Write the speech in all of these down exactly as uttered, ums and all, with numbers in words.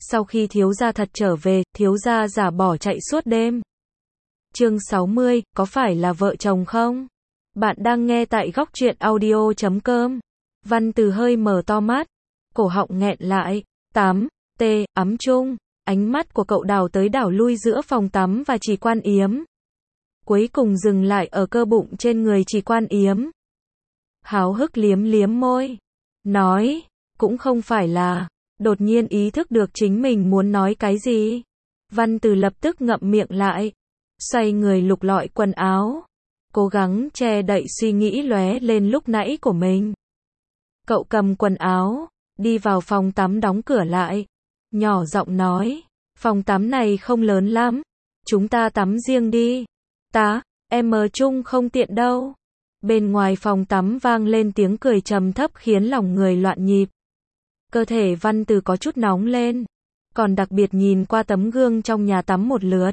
Sau khi thiếu gia thật trở về, thiếu gia giả bỏ chạy suốt đêm. Chương sáu mươi, có phải là vợ chồng không? Bạn đang nghe tại góc truyện audio chấm com. Văn Từ hơi mở to mắt, cổ họng nghẹn lại. Tắm, tê, ấm chung. Ánh mắt của cậu đảo tới đảo lui giữa phòng tắm và Trì Quan Yếm. Cuối cùng dừng lại ở cơ bụng trên người Trì Quan Yếm. Háo hức liếm liếm môi. Nói, cũng không phải là. Đột nhiên ý thức được chính mình muốn nói cái gì. Văn Từ lập tức ngậm miệng lại. Xoay người lục lọi quần áo. Cố gắng che đậy suy nghĩ lóe lên lúc nãy của mình. Cậu cầm quần áo, đi vào phòng tắm đóng cửa lại. Nhỏ giọng nói, phòng tắm này không lớn lắm. Chúng ta tắm riêng đi. Ta, em ở chung không tiện đâu. Bên ngoài phòng tắm vang lên tiếng cười trầm thấp khiến lòng người loạn nhịp. Cơ thể Văn Từ có chút nóng lên. Còn đặc biệt nhìn qua tấm gương trong nhà tắm một lượt.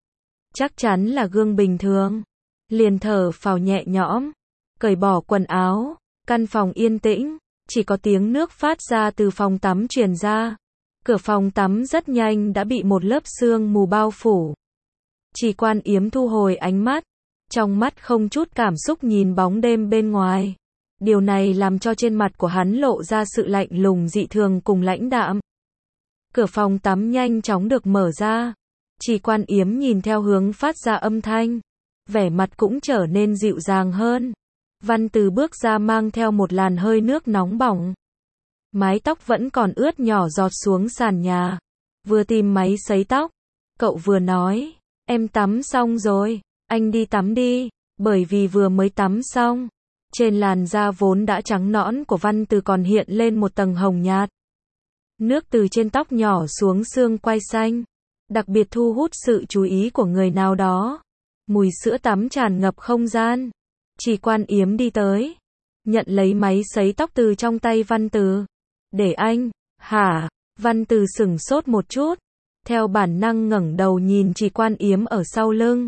Chắc chắn là gương bình thường. Liền thở phào nhẹ nhõm. Cởi bỏ quần áo. Căn phòng yên tĩnh. Chỉ có tiếng nước phát ra từ phòng tắm truyền ra. Cửa phòng tắm rất nhanh đã bị một lớp sương mù bao phủ. Trì Quan Yếm thu hồi ánh mắt. Trong mắt không chút cảm xúc nhìn bóng đêm bên ngoài. Điều này làm cho trên mặt của hắn lộ ra sự lạnh lùng dị thường cùng lãnh đạm. Cửa phòng tắm nhanh chóng được mở ra. Trì Quan Yếm nhìn theo hướng phát ra âm thanh. Vẻ mặt cũng trở nên dịu dàng hơn. Văn Từ bước ra mang theo một làn hơi nước nóng bỏng. Mái tóc vẫn còn ướt nhỏ giọt xuống sàn nhà. Vừa tìm máy sấy tóc. Cậu vừa nói. Em tắm xong rồi. Anh đi tắm đi. Bởi vì vừa mới tắm xong. Trên làn da vốn đã trắng nõn của Văn Từ còn hiện lên một tầng hồng nhạt. Nước từ trên tóc nhỏ xuống xương quai xanh. Đặc biệt thu hút sự chú ý của người nào đó. Mùi sữa tắm tràn ngập không gian. Trì Quan Yếm đi tới. Nhận lấy máy sấy tóc từ trong tay Văn Từ. Để anh. Hả? Văn Từ sửng sốt một chút. Theo bản năng ngẩng đầu nhìn Trì Quan Yếm ở sau lưng.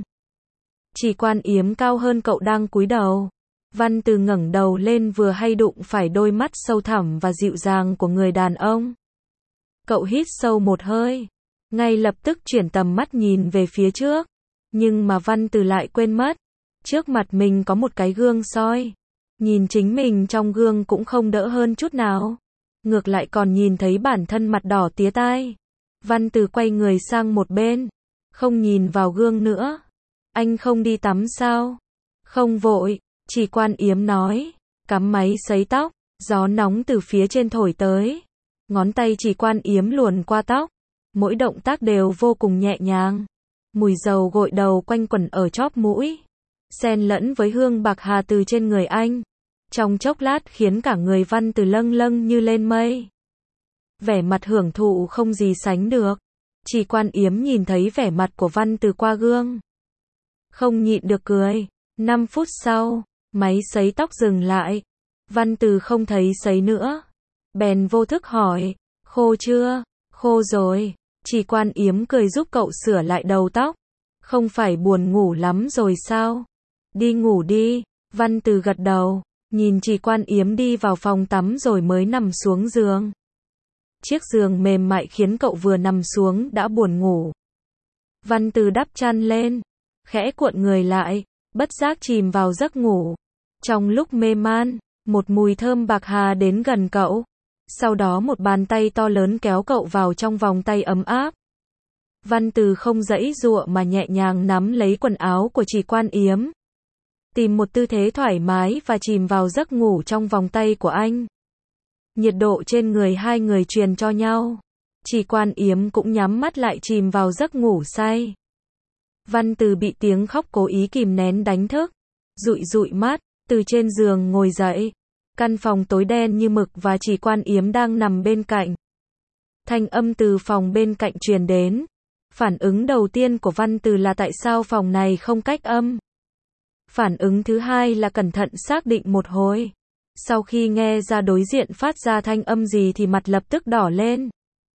Trì Quan Yếm cao hơn cậu đang cúi đầu. Văn Từ ngẩng đầu lên vừa hay đụng phải đôi mắt sâu thẳm và dịu dàng của người đàn ông. Cậu hít sâu một hơi. Ngay lập tức chuyển tầm mắt nhìn về phía trước. Nhưng mà Văn Từ lại quên mất. Trước mặt mình có một cái gương soi. Nhìn chính mình trong gương cũng không đỡ hơn chút nào. Ngược lại còn nhìn thấy bản thân mặt đỏ tía tai. Văn Từ quay người sang một bên. Không nhìn vào gương nữa. Anh không đi tắm sao? Không vội. Trì Quan Yếm nói. Cắm máy sấy tóc. Gió nóng từ phía trên thổi tới. Ngón tay Trì Quan Yếm luồn qua tóc. Mỗi động tác đều vô cùng nhẹ nhàng. Mùi dầu gội đầu quanh quẩn ở chóp mũi. Xen lẫn với hương bạc hà từ trên người anh. Trong chốc lát khiến cả người Văn Từ lâng lâng như lên mây. Vẻ mặt hưởng thụ không gì sánh được. Trì Quan Yếm nhìn thấy vẻ mặt của Văn Từ qua gương. Không nhịn được cười. năm phút sau, máy sấy tóc dừng lại. Văn Từ không thấy sấy nữa. Bèn vô thức hỏi. Khô chưa? Khô rồi. Trì Quan Yếm cười giúp cậu sửa lại đầu tóc. Không phải buồn ngủ lắm rồi sao? Đi ngủ đi. Văn Từ gật đầu. Nhìn Trì Quan Yếm đi vào phòng tắm rồi mới nằm xuống giường. Chiếc giường mềm mại khiến cậu vừa nằm xuống đã buồn ngủ. Văn Từ đắp chăn lên. Khẽ cuộn người lại. Bất giác chìm vào giấc ngủ. Trong lúc mê man, một mùi thơm bạc hà đến gần cậu. Sau đó một bàn tay to lớn kéo cậu vào trong vòng tay ấm áp. Văn Từ không giãy giụa mà nhẹ nhàng nắm lấy quần áo của Trì Quan Yếm. Tìm một tư thế thoải mái và chìm vào giấc ngủ trong vòng tay của anh. Nhiệt độ trên người hai người truyền cho nhau. Trì Quan Yếm cũng nhắm mắt lại chìm vào giấc ngủ say. Văn Từ bị tiếng khóc cố ý kìm nén đánh thức. Dụi dụi mắt, từ trên giường ngồi dậy. Căn phòng tối đen như mực và Trì Quan Yếm đang nằm bên cạnh. Thanh âm từ phòng bên cạnh truyền đến. Phản ứng đầu tiên của Văn Từ là tại sao phòng này không cách âm. Phản ứng thứ hai là cẩn thận xác định một hồi. Sau khi nghe ra đối diện phát ra thanh âm gì thì mặt lập tức đỏ lên.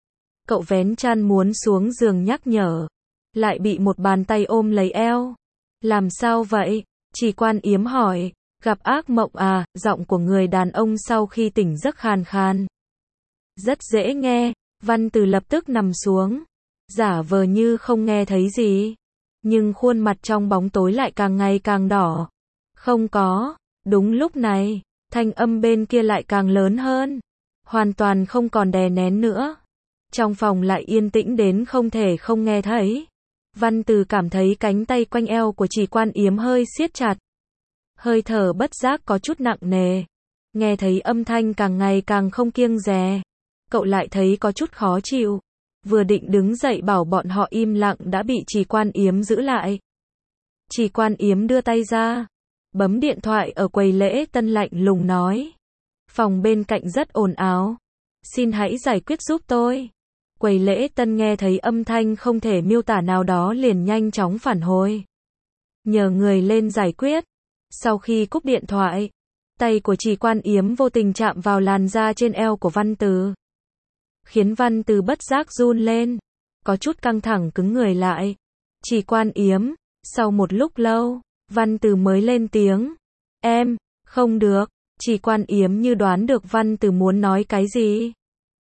Cậu vén chăn muốn xuống giường nhắc nhở. Lại bị một bàn tay ôm lấy eo. Làm sao vậy? Trì Quan Yếm hỏi. Gặp ác mộng à? Giọng của người đàn ông sau khi tỉnh giấc khàn khàn. Rất dễ nghe. Văn Từ lập tức nằm xuống, giả vờ như không nghe thấy gì. Nhưng khuôn mặt trong bóng tối lại càng ngày càng đỏ. Không có. Đúng lúc này, thanh âm bên kia lại càng lớn hơn. Hoàn toàn không còn đè nén nữa. Trong phòng lại yên tĩnh đến không thể không nghe thấy. Văn Từ cảm thấy cánh tay quanh eo của Trì Quan Yếm hơi siết chặt. Hơi thở bất giác có chút nặng nề. Nghe thấy âm thanh càng ngày càng không kiêng dè. Cậu lại thấy có chút khó chịu. Vừa định đứng dậy bảo bọn họ im lặng đã bị Trì Quan Yếm giữ lại. Trì Quan Yếm đưa tay ra, bấm điện thoại ở quầy lễ tân lạnh lùng nói. Phòng bên cạnh rất ồn ào. Xin hãy giải quyết giúp tôi. Quầy lễ tân nghe thấy âm thanh không thể miêu tả nào đó liền nhanh chóng phản hồi. Nhờ người lên giải quyết. Sau khi cúp điện thoại, tay của Trì Quan Yếm vô tình chạm vào làn da trên eo của Văn Từ. Khiến Văn Từ bất giác run lên. Có chút căng thẳng cứng người lại. Trì Quan Yếm. Sau một lúc lâu, Văn Từ mới lên tiếng. Em, không được. Trì Quan Yếm như đoán được Văn Từ muốn nói cái gì.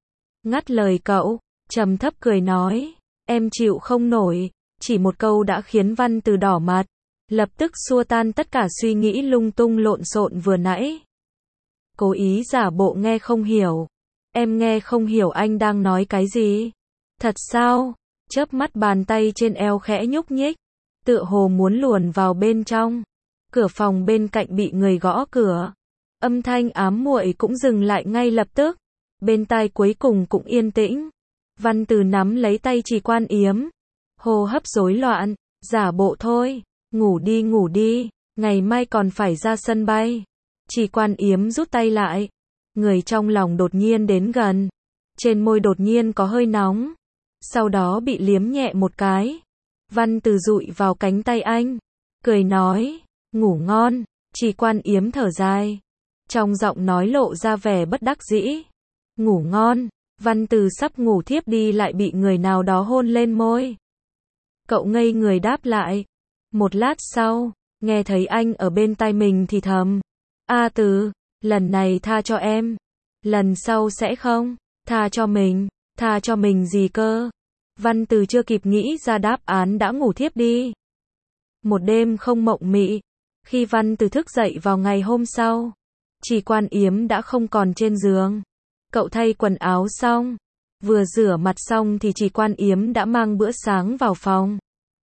Ngắt lời cậu, trầm thấp cười nói. Em chịu không nổi. Chỉ một câu đã khiến Văn Từ đỏ mặt. Lập tức xua tan tất cả suy nghĩ lung tung lộn xộn vừa nãy. Cố ý giả bộ nghe không hiểu. Em nghe không hiểu anh đang nói cái gì. Thật sao? Chớp mắt bàn tay trên eo khẽ nhúc nhích. Tựa hồ muốn luồn vào bên trong. Cửa phòng bên cạnh bị người gõ cửa. Âm thanh ám muội cũng dừng lại ngay lập tức. Bên tai cuối cùng cũng yên tĩnh. Văn Từ nắm lấy tay Trì Quan Yếm. Hô hấp rối loạn. Giả bộ thôi. Ngủ đi ngủ đi. Ngày mai còn phải ra sân bay. Trì Quan Yếm rút tay lại. Người trong lòng đột nhiên đến gần. Trên môi đột nhiên có hơi nóng. Sau đó bị liếm nhẹ một cái. Văn Từ dụi vào cánh tay anh. Cười nói. Ngủ ngon. Trì Quan Yếm thở dài. Trong giọng nói lộ ra vẻ bất đắc dĩ. Ngủ ngon. Văn Từ sắp ngủ thiếp đi lại bị người nào đó hôn lên môi. Cậu ngây người đáp lại. Một lát sau, nghe thấy anh ở bên tai mình thì thầm. A Từ, lần này tha cho em. Lần sau sẽ không. Tha cho mình. Tha cho mình gì cơ? Văn Từ chưa kịp nghĩ ra đáp án đã ngủ thiếp đi. Một đêm không mộng mị. Khi Văn Từ thức dậy vào ngày hôm sau, Trì Quan Yếm đã không còn trên giường. Cậu thay quần áo xong, vừa rửa mặt xong thì Trì Quan Yếm đã mang bữa sáng vào phòng.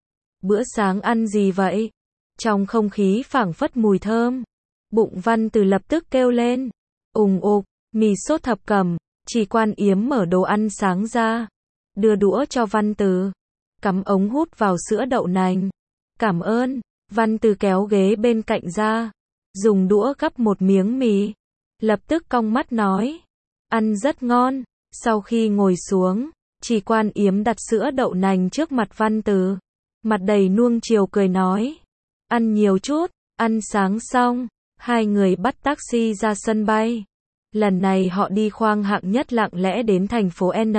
Bữa sáng ăn gì vậy? Trong không khí phảng phất mùi thơm. Bụng Văn Từ lập tức kêu lên. Ùng ục, mì sốt thập cẩm. Trì Quan Yếm mở đồ ăn sáng ra. Đưa đũa cho Văn Từ. Cắm ống hút vào sữa đậu nành. Cảm ơn. Văn Từ kéo ghế bên cạnh ra. Dùng đũa gắp một miếng mì. Lập tức cong mắt nói. Ăn rất ngon. Sau khi ngồi xuống, Trì Quan Yếm đặt sữa đậu nành trước mặt Văn Từ. Mặt đầy nuông chiều cười nói. Ăn nhiều chút. Ăn sáng xong, hai người bắt taxi ra sân bay. Lần này họ đi khoang hạng nhất lặng lẽ đến thành phố N.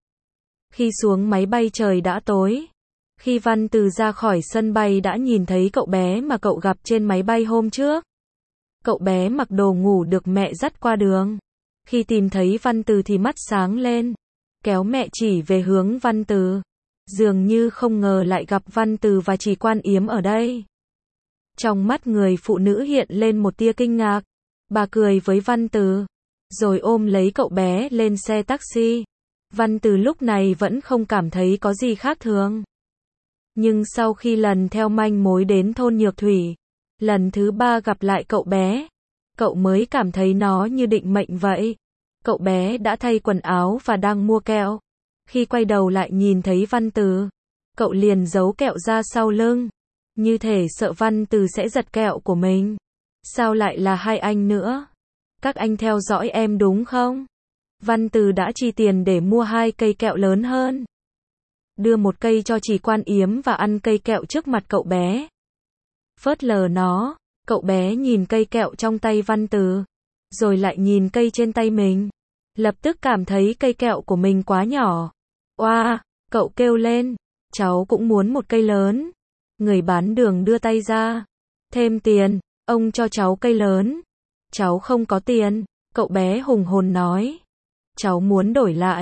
Khi xuống máy bay trời đã tối. Khi Văn Từ ra khỏi sân bay đã nhìn thấy cậu bé mà cậu gặp trên máy bay hôm trước. Cậu bé mặc đồ ngủ được mẹ dắt qua đường. Khi tìm thấy Văn Từ thì mắt sáng lên. Kéo mẹ chỉ về hướng Văn Từ. Dường như không ngờ lại gặp Văn Từ và Trì Quan Yếm ở đây. Trong mắt người phụ nữ hiện lên một tia kinh ngạc. Bà cười với Văn Từ. Rồi ôm lấy cậu bé lên xe taxi. Văn Từ lúc này vẫn không cảm thấy có gì khác thường. Nhưng sau khi lần theo manh mối đến thôn Nhược Thủy, lần thứ ba gặp lại cậu bé, cậu mới cảm thấy nó như định mệnh vậy. Cậu bé đã thay quần áo và đang mua kẹo. Khi quay đầu lại nhìn thấy Văn Từ, cậu liền giấu kẹo ra sau lưng. Như thể sợ Văn Từ sẽ giật kẹo của mình. Sao lại là hai anh nữa? Các anh theo dõi em đúng không? Văn Từ đã chi tiền để mua hai cây kẹo lớn hơn. Đưa một cây cho Trì Quan Yếm và ăn cây kẹo trước mặt cậu bé. Phớt lờ nó, cậu bé nhìn cây kẹo trong tay Văn Từ. Rồi lại nhìn cây trên tay mình. Lập tức cảm thấy cây kẹo của mình quá nhỏ. Oa, cậu kêu lên. Cháu cũng muốn một cây lớn. Người bán đường đưa tay ra. Thêm tiền, ông cho cháu cây lớn. Cháu không có tiền, cậu bé hùng hồn nói. Cháu muốn đổi lại.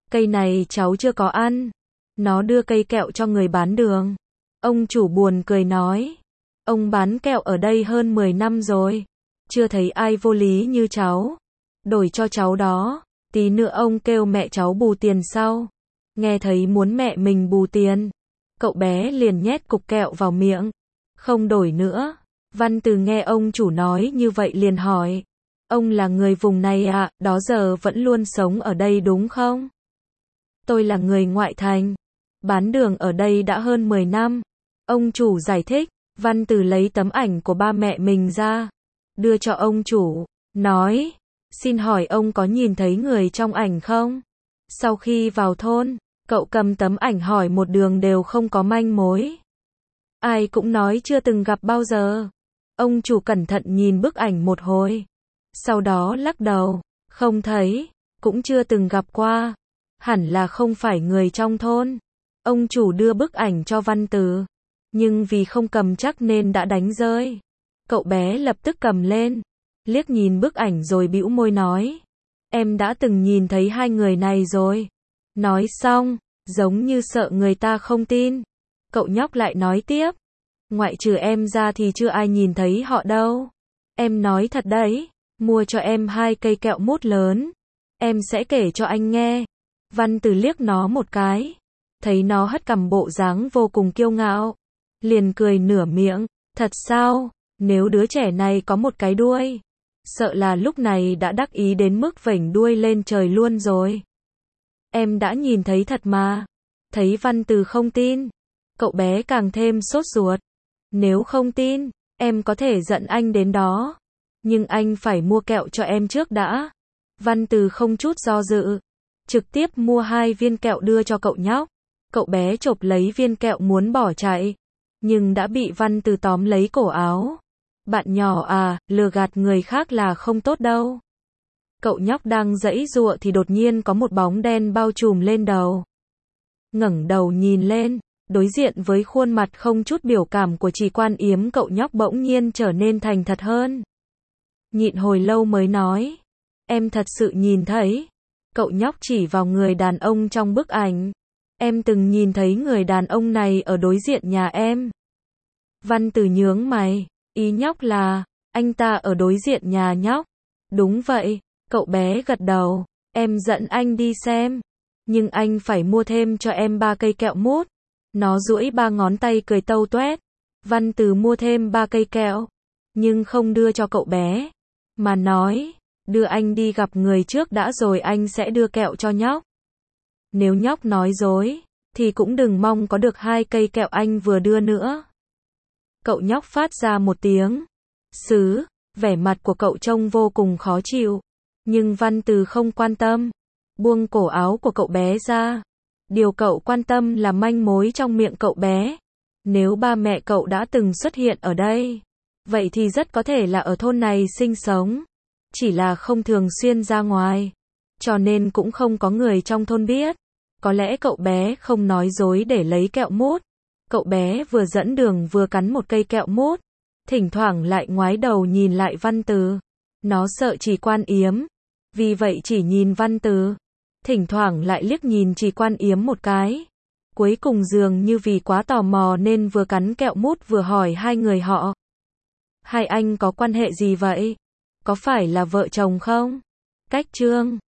Cây này cháu chưa có ăn. Nó đưa cây kẹo cho người bán đường. Ông chủ buồn cười nói. Ông bán kẹo ở đây hơn mười năm rồi. Chưa thấy ai vô lý như cháu. Đổi cho cháu đó. Tí nữa ông kêu mẹ cháu bù tiền sau. Nghe thấy muốn mẹ mình bù tiền. Cậu bé liền nhét cục kẹo vào miệng. Không đổi nữa. Văn Từ nghe ông chủ nói như vậy liền hỏi. Ông là người vùng này à, đó giờ vẫn luôn sống ở đây đúng không? Tôi là người ngoại thành. Bán đường ở đây đã hơn mười năm. Ông chủ giải thích. Văn Từ lấy tấm ảnh của ba mẹ mình ra. Đưa cho ông chủ. Nói. Xin hỏi ông có nhìn thấy người trong ảnh không? Sau khi vào thôn, cậu cầm tấm ảnh hỏi một đường đều không có manh mối. Ai cũng nói chưa từng gặp bao giờ. Ông chủ cẩn thận nhìn bức ảnh một hồi. Sau đó lắc đầu. Không thấy. Cũng chưa từng gặp qua. Hẳn là không phải người trong thôn. Ông chủ đưa bức ảnh cho Văn Từ. Nhưng vì không cầm chắc nên đã đánh rơi. Cậu bé lập tức cầm lên. Liếc nhìn bức ảnh rồi bĩu môi nói. Em đã từng nhìn thấy hai người này rồi. Nói xong, giống như sợ người ta không tin. Cậu nhóc lại nói tiếp. Ngoại trừ em ra thì chưa ai nhìn thấy họ đâu. Em nói thật đấy. Mua cho em hai cây kẹo mút lớn. Em sẽ kể cho anh nghe. Văn Từ liếc nó một cái. Thấy nó hất cằm bộ dáng vô cùng kiêu ngạo. Liền cười nửa miệng. Thật sao? Nếu đứa trẻ này có một cái đuôi. Sợ là lúc này đã đắc ý đến mức vểnh đuôi lên trời luôn rồi. Em đã nhìn thấy thật mà. Thấy Văn Từ không tin. Cậu bé càng thêm sốt ruột. Nếu không tin, em có thể giận anh đến đó. Nhưng anh phải mua kẹo cho em trước đã. Văn Từ không chút do dự. Trực tiếp mua hai viên kẹo đưa cho cậu nhóc. Cậu bé chộp lấy viên kẹo muốn bỏ chạy. Nhưng đã bị Văn Từ tóm lấy cổ áo. Bạn nhỏ à, lừa gạt người khác là không tốt đâu. Cậu nhóc đang giãy giụa thì đột nhiên có một bóng đen bao trùm lên đầu. Ngẩng đầu nhìn lên, đối diện với khuôn mặt không chút biểu cảm của Trì Quan Yếm, cậu nhóc bỗng nhiên trở nên thành thật hơn. Nhịn hồi lâu mới nói. Em thật sự nhìn thấy. Cậu nhóc chỉ vào người đàn ông trong bức ảnh. Em từng nhìn thấy người đàn ông này ở đối diện nhà em. Văn Từ nhướng mày. Ý nhóc là, anh ta ở đối diện nhà nhóc. Đúng vậy, cậu bé gật đầu. Em dẫn anh đi xem. Nhưng anh phải mua thêm cho em ba cây kẹo mút. Nó duỗi ba ngón tay cười tâu toét. Văn Từ mua thêm ba cây kẹo. Nhưng không đưa cho cậu bé. Mà nói, đưa anh đi gặp người trước đã rồi anh sẽ đưa kẹo cho nhóc. Nếu nhóc nói dối, thì cũng đừng mong có được hai cây kẹo anh vừa đưa nữa. Cậu nhóc phát ra một tiếng sứ, vẻ mặt của cậu trông vô cùng khó chịu. Nhưng Văn Từ không quan tâm, buông cổ áo của cậu bé ra. Điều cậu quan tâm là manh mối trong miệng cậu bé. Nếu ba mẹ cậu đã từng xuất hiện ở đây, vậy thì rất có thể là ở thôn này sinh sống. Chỉ là không thường xuyên ra ngoài, cho nên cũng không có người trong thôn biết. Có lẽ cậu bé không nói dối để lấy kẹo mút. Cậu bé vừa dẫn đường vừa cắn một cây kẹo mút. Thỉnh thoảng lại ngoái đầu nhìn lại Văn Từ. Nó sợ Trì Quan Yếm. Vì vậy chỉ nhìn Văn Từ. Thỉnh thoảng lại liếc nhìn Trì Quan Yếm một cái. Cuối cùng dường như vì quá tò mò nên vừa cắn kẹo mút vừa hỏi hai người họ. Hai anh có quan hệ gì vậy? Có phải là vợ chồng không? Cách chương